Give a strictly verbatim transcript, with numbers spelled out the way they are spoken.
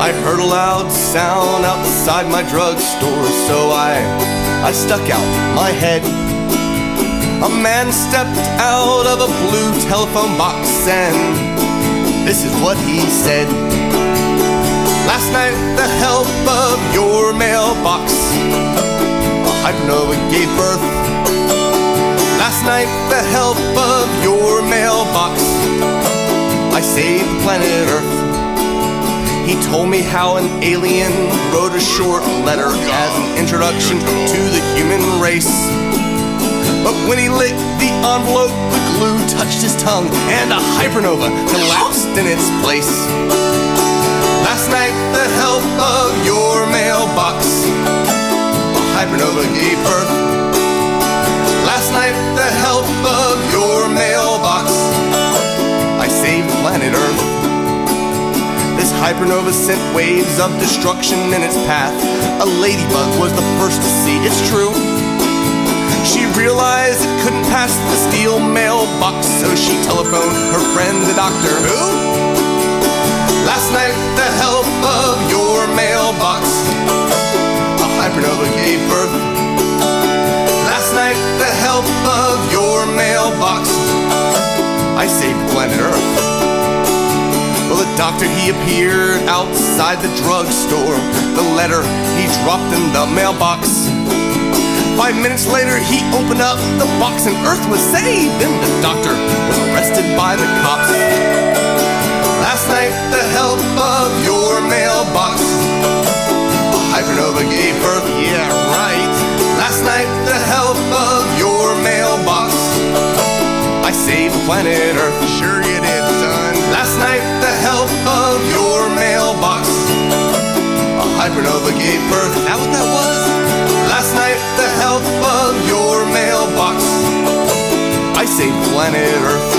I heard a loud sound outside my drugstore, so I, I stuck out my head. A man stepped out of a blue telephone box, and this is what he said. Last night, with the help of your mailbox, a hypernova gave birth. Last night, with the help of your mailbox, I saved the planet Earth. He told me how an alien wrote a short letter as an introduction to the human race. But when he licked the envelope, the glue touched his tongue, and a hypernova collapsed in its place. Last night, with the help of your mailbox, a hypernova gave birth. Last night, with the help of your mailbox, I saved planet Earth. This hypernova sent waves of destruction in its path. A ladybug was the first to see, it's true. She realized it couldn't pass the steel mailbox, so she telephoned her friend, the doctor. Who? Last night, with the help of your mailbox, a hypernova gave birth. Last night, with the help of your mailbox, I saved planet Earth. Well, the doctor, he appeared outside the drugstore. The letter he dropped in the mailbox. Five minutes later, he opened up the box and Earth was saved. Then the doctor was arrested by the cops. Last night, with the help of your mailbox, a hypernova gave birth. Yeah, right. Last night, with the help of your mailbox, I saved planet Earth. Sure you did, son. Last night, with the help of your mailbox, a hypernova gave birth. Is that what that was? Last night, with the help of your mailbox, I saved planet Earth.